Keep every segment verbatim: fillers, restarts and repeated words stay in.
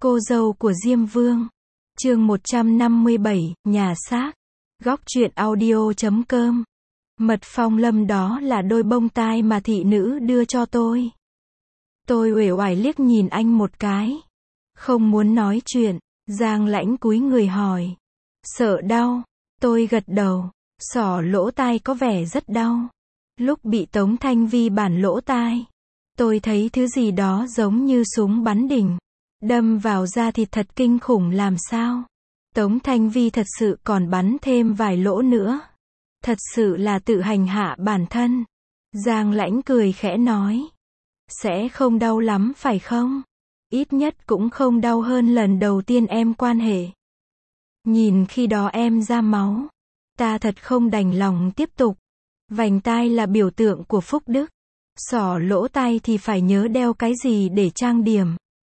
Cô dâu của Diêm Vương. Chương một trăm năm mươi bảy, nhà xác. Góc truyện audio chấm com. Mật phong lâm đó là đôi bông tai mà thị nữ đưa cho tôi. Tôi uể oải liếc nhìn anh một cái. Không muốn nói chuyện. Giang Lãnh cúi người hỏi. Sợ đau. Tôi gật đầu. Xỏ lỗ tai có vẻ rất đau. Lúc bị Tống Thanh Vi bản lỗ tai, tôi thấy thứ gì đó giống như súng bắn đỉnh. Đâm vào da thịt thật kinh khủng làm sao. Tống Thanh Vi thật sự còn bắn thêm vài lỗ nữa. Thật sự là tự hành hạ bản thân. Giang Lãnh cười khẽ nói. Sẽ không đau lắm phải không? Ít nhất cũng không đau hơn lần đầu tiên em quan hệ. Nhìn khi đó em ra máu. Ta thật không đành lòng tiếp tục. Vành tai là biểu tượng của phúc đức. Xỏ lỗ tai thì phải nhớ đeo cái gì để trang điểm.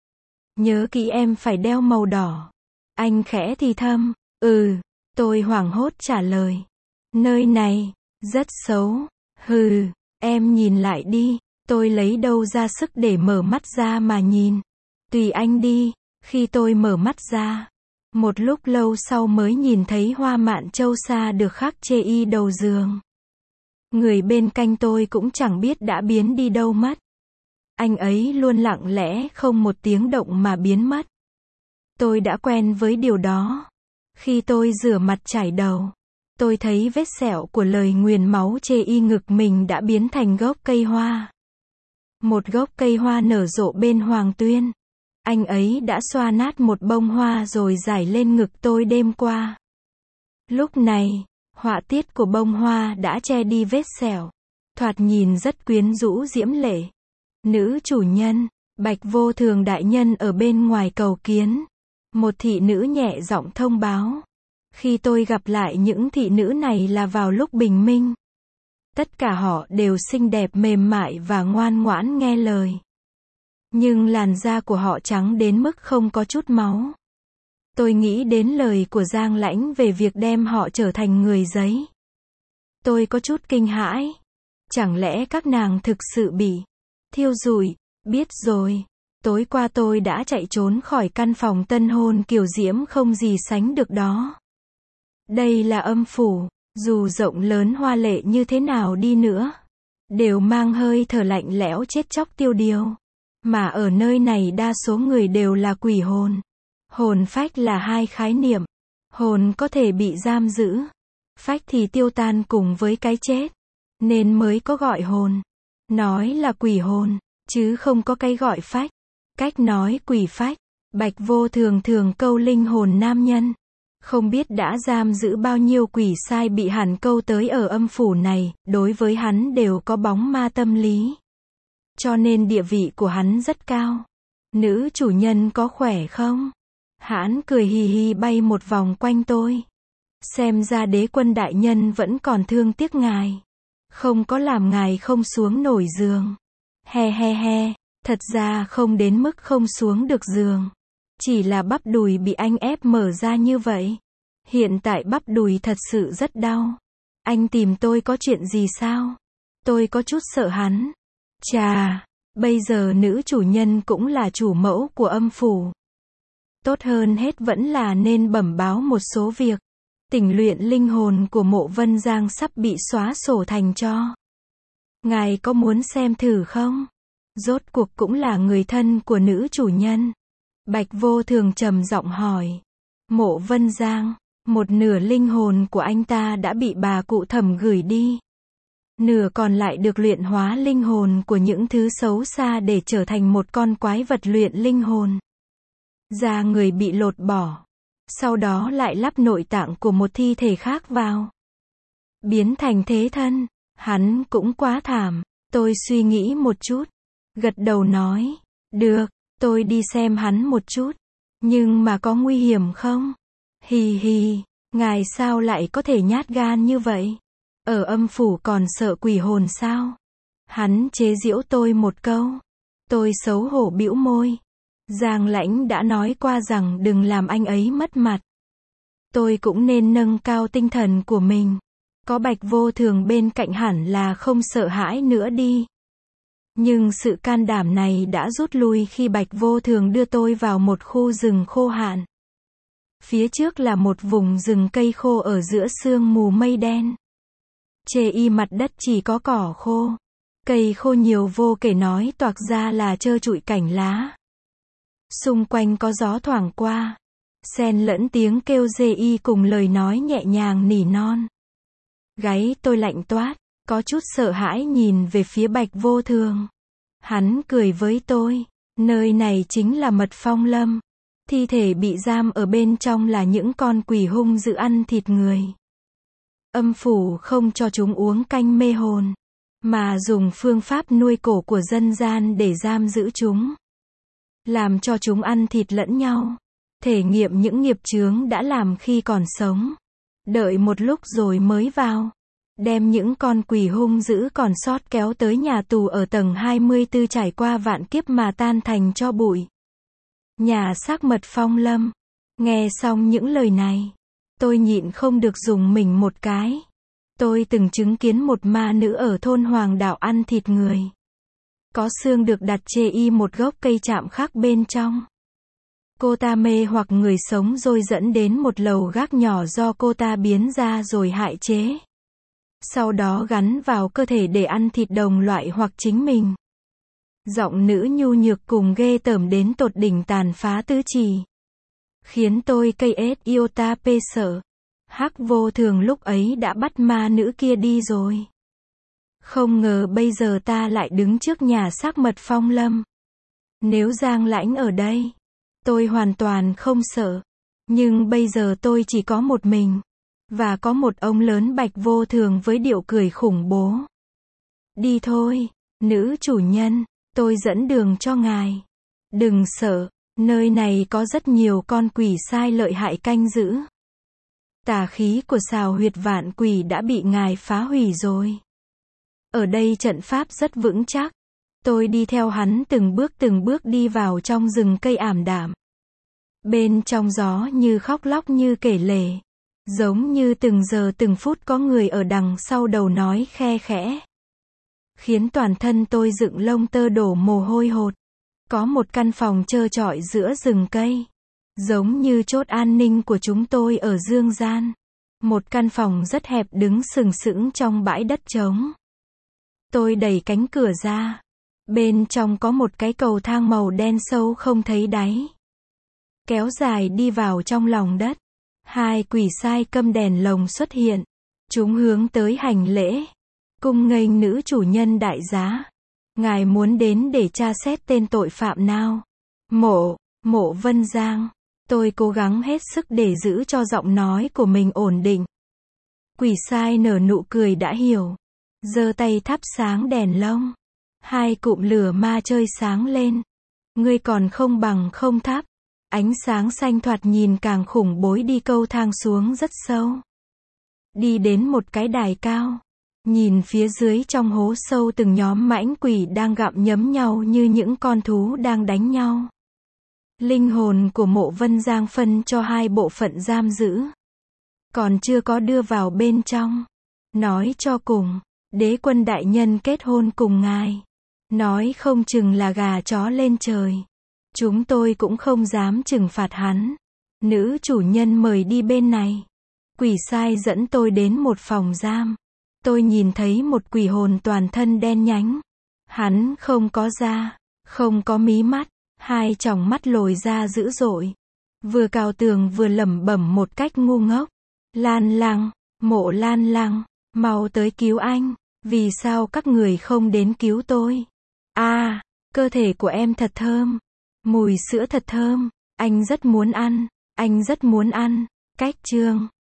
Nhớ kỹ em phải đeo màu đỏ. Anh khẽ thì thầm. Ừ. Tôi hoảng hốt trả lời. Nơi này, rất xấu. Hừ, em nhìn lại đi. Tôi lấy đâu ra sức để mở mắt ra mà nhìn. Tùy anh đi. Khi tôi mở mắt ra, một lúc lâu sau mới nhìn thấy Hoa Mạn Châu Sa được khắc chê y đầu giường. Người bên cạnh tôi cũng chẳng biết đã biến đi đâu mất. Anh ấy luôn lặng lẽ không một tiếng động mà biến mất. Tôi đã quen với điều đó. Khi tôi rửa mặt chải đầu, tôi thấy vết sẹo của lời nguyền máu chê y ngực mình đã biến thành gốc cây hoa. Một gốc cây hoa nở rộ bên Hoàng Tuyên. Anh ấy đã xoa nát một bông hoa rồi rải lên ngực tôi đêm qua. Lúc này, họa tiết của bông hoa đã che đi vết sẹo. Thoạt nhìn rất quyến rũ diễm lệ. Nữ chủ nhân, Bạch Vô Thường đại nhân ở bên ngoài cầu kiến. Một thị nữ nhẹ giọng thông báo. Khi tôi gặp lại những thị nữ này là vào lúc bình minh. Tất cả họ đều xinh đẹp mềm mại và ngoan ngoãn nghe lời. Nhưng làn da của họ trắng đến mức không có chút máu. Tôi nghĩ đến lời của Giang Lãnh về việc đem họ trở thành người giấy. Tôi có chút kinh hãi. Chẳng lẽ các nàng thực sự bị thiêu rụi? Biết rồi. Tối qua tôi đã chạy trốn khỏi căn phòng tân hôn kiều diễm không gì sánh được đó. Đây là âm phủ, dù rộng lớn hoa lệ như thế nào đi nữa, đều mang hơi thở lạnh lẽo chết chóc tiêu điều. Mà ở nơi này đa số người đều là quỷ hồn. Hồn phách là hai khái niệm. Hồn có thể bị giam giữ. Phách thì tiêu tan cùng với cái chết. Nên mới có gọi hồn. Nói là quỷ hồn, chứ không có cái gọi phách. Cách nói quỷ phách. Bạch Vô Thường thường câu linh hồn nam nhân. Không biết đã giam giữ bao nhiêu quỷ sai bị hắn câu tới ở âm phủ này, đối với hắn đều có bóng ma tâm lý. Cho nên địa vị của hắn rất cao. Nữ chủ nhân có khỏe không? Hắn cười hì hì bay một vòng quanh tôi. Xem ra đế quân đại nhân vẫn còn thương tiếc ngài. Không có làm ngài không xuống nổi giường. He he he, thật ra không đến mức không xuống được giường. Chỉ là bắp đùi bị anh ép mở ra như vậy. Hiện tại bắp đùi thật sự rất đau. Anh tìm tôi có chuyện gì sao? Tôi có chút sợ hắn. Chà, bây giờ nữ chủ nhân cũng là chủ mẫu của âm phủ. Tốt hơn hết vẫn là nên bẩm báo một số việc. Tình luyện linh hồn của Mộ Vân Giang sắp bị xóa sổ thành tro. Ngài có muốn xem thử không? Rốt cuộc cũng là người thân của nữ chủ nhân. Bạch Vô Thường trầm giọng hỏi. Mộ Vân Giang, một nửa linh hồn của anh ta đã bị bà cụ Thẩm gửi đi. Nửa còn lại được luyện hóa linh hồn của những thứ xấu xa để trở thành một con quái vật luyện linh hồn. Da người bị lột bỏ. Sau đó lại lắp nội tạng của một thi thể khác vào. Biến thành thế thân. Hắn cũng quá thảm. Tôi suy nghĩ một chút. Gật đầu nói. Được, tôi đi xem hắn một chút. Nhưng mà có nguy hiểm không? Hì hì, ngài sao lại có thể nhát gan như vậy? Ở âm phủ còn sợ quỷ hồn sao? Hắn chế giễu tôi một câu. Tôi xấu hổ bĩu môi. Giang Lãnh đã nói qua rằng đừng làm anh ấy mất mặt. Tôi cũng nên nâng cao tinh thần của mình. Có Bạch Vô Thường bên cạnh hẳn là không sợ hãi nữa đi. Nhưng sự can đảm này đã rút lui khi Bạch Vô Thường đưa tôi vào một khu rừng khô hạn. Phía trước là một vùng rừng cây khô ở giữa sương mù mây đen. Chê y mặt đất chỉ có cỏ khô. Cây khô nhiều vô kể nói toạc ra là trơ trụi cảnh lá. Xung quanh có gió thoảng qua. Xen lẫn tiếng kêu dê y cùng lời nói nhẹ nhàng nỉ non. Gáy tôi lạnh toát, có chút sợ hãi nhìn về phía Bạch Vô Thường. Hắn cười với tôi. Nơi này chính là Mật Phong Lâm. Thi thể bị giam ở bên trong là những con quỷ hung dữ ăn thịt người. Âm phủ không cho chúng uống canh mê hồn, mà dùng phương pháp nuôi cổ của dân gian để giam giữ chúng. Làm cho chúng ăn thịt lẫn nhau. Thể nghiệm những nghiệp chướng đã làm khi còn sống. Đợi một lúc rồi mới vào. Đem những con quỷ hung dữ còn sót kéo tới nhà tù ở tầng hai mươi tư trải qua vạn kiếp mà tan thành tro bụi. Nhà xác Mật Phong Lâm. Nghe xong những lời này, tôi nhịn không được dùng mình một cái. Tôi từng chứng kiến một ma nữ ở thôn Hoàng Đảo ăn thịt người. Có xương được đặt chê y một gốc cây chạm khắc bên trong. Cô ta mê hoặc người sống rồi dẫn đến một lầu gác nhỏ do cô ta biến ra rồi hại chế. Sau đó gắn vào cơ thể để ăn thịt đồng loại hoặc chính mình. Giọng nữ nhu nhược cùng ghê tởm đến tột đỉnh tàn phá tứ chi. Khiến tôi cây ết iota pê sợ. Hắc Vô Thường lúc ấy đã bắt ma nữ kia đi rồi. Không ngờ bây giờ ta lại đứng trước nhà xác Mật Phong Lâm. Nếu Giang Lãnh ở đây, tôi hoàn toàn không sợ. Nhưng bây giờ tôi chỉ có một mình. Và có một ông lớn Bạch Vô Thường với điệu cười khủng bố. Đi thôi, nữ chủ nhân, tôi dẫn đường cho ngài. Đừng sợ, nơi này có rất nhiều con quỷ sai lợi hại canh giữ. Tà khí của Xào Huyệt Vạn Quỷ đã bị ngài phá hủy rồi. Ở đây trận pháp rất vững chắc. Tôi đi theo hắn từng bước từng bước đi vào trong rừng cây ảm đạm. Bên trong gió như khóc lóc như kể lể. Giống như từng giờ từng phút có người ở đằng sau đầu nói khe khẽ. Khiến toàn thân tôi dựng lông tơ đổ mồ hôi hột. Có một căn phòng trơ trọi giữa rừng cây. Giống như chốt an ninh của chúng tôi ở Dương Gian. Một căn phòng rất hẹp đứng sừng sững trong bãi đất trống. Tôi đẩy cánh cửa ra. Bên trong có một cái cầu thang màu đen sâu không thấy đáy. Kéo dài đi vào trong lòng đất. Hai quỷ sai câm đèn lồng xuất hiện. Chúng hướng tới hành lễ. Cung nghênh nữ chủ nhân đại giá. Ngài muốn đến để tra xét tên tội phạm nào? Mộ, Mộ Vân Giang. Tôi cố gắng hết sức để giữ cho giọng nói của mình ổn định. Quỷ sai nở nụ cười đã hiểu. Giơ tay thắp sáng đèn lông. Hai cụm lửa ma chơi sáng lên. Ngươi còn không bằng không thắp. Ánh sáng xanh thoạt nhìn càng khủng bối đi câu thang xuống rất sâu. Đi đến một cái đài cao. Nhìn phía dưới trong hố sâu từng nhóm mãnh quỷ đang gặm nhấm nhau như những con thú đang đánh nhau. Linh hồn của Mộ Vân Giang phân cho hai bộ phận giam giữ. Còn chưa có đưa vào bên trong. Nói cho cùng, đế quân đại nhân kết hôn cùng ngài. Nói không chừng là gà chó lên trời. Chúng tôi cũng không dám trừng phạt hắn. Nữ chủ nhân mời đi bên này. Quỷ sai dẫn tôi đến một phòng giam. Tôi nhìn thấy một quỷ hồn toàn thân đen nhánh. Hắn không có da, không có mí mắt, hai tròng mắt lồi ra dữ dội. Vừa cào tường vừa lẩm bẩm một cách ngu ngốc. Lan Lăng, Mộ Lan Lăng, mau tới cứu anh. Vì sao các người không đến cứu tôi? À, cơ thể của em thật thơm. Mùi sữa thật thơm. Anh rất muốn ăn. Anh rất muốn ăn. Cách chương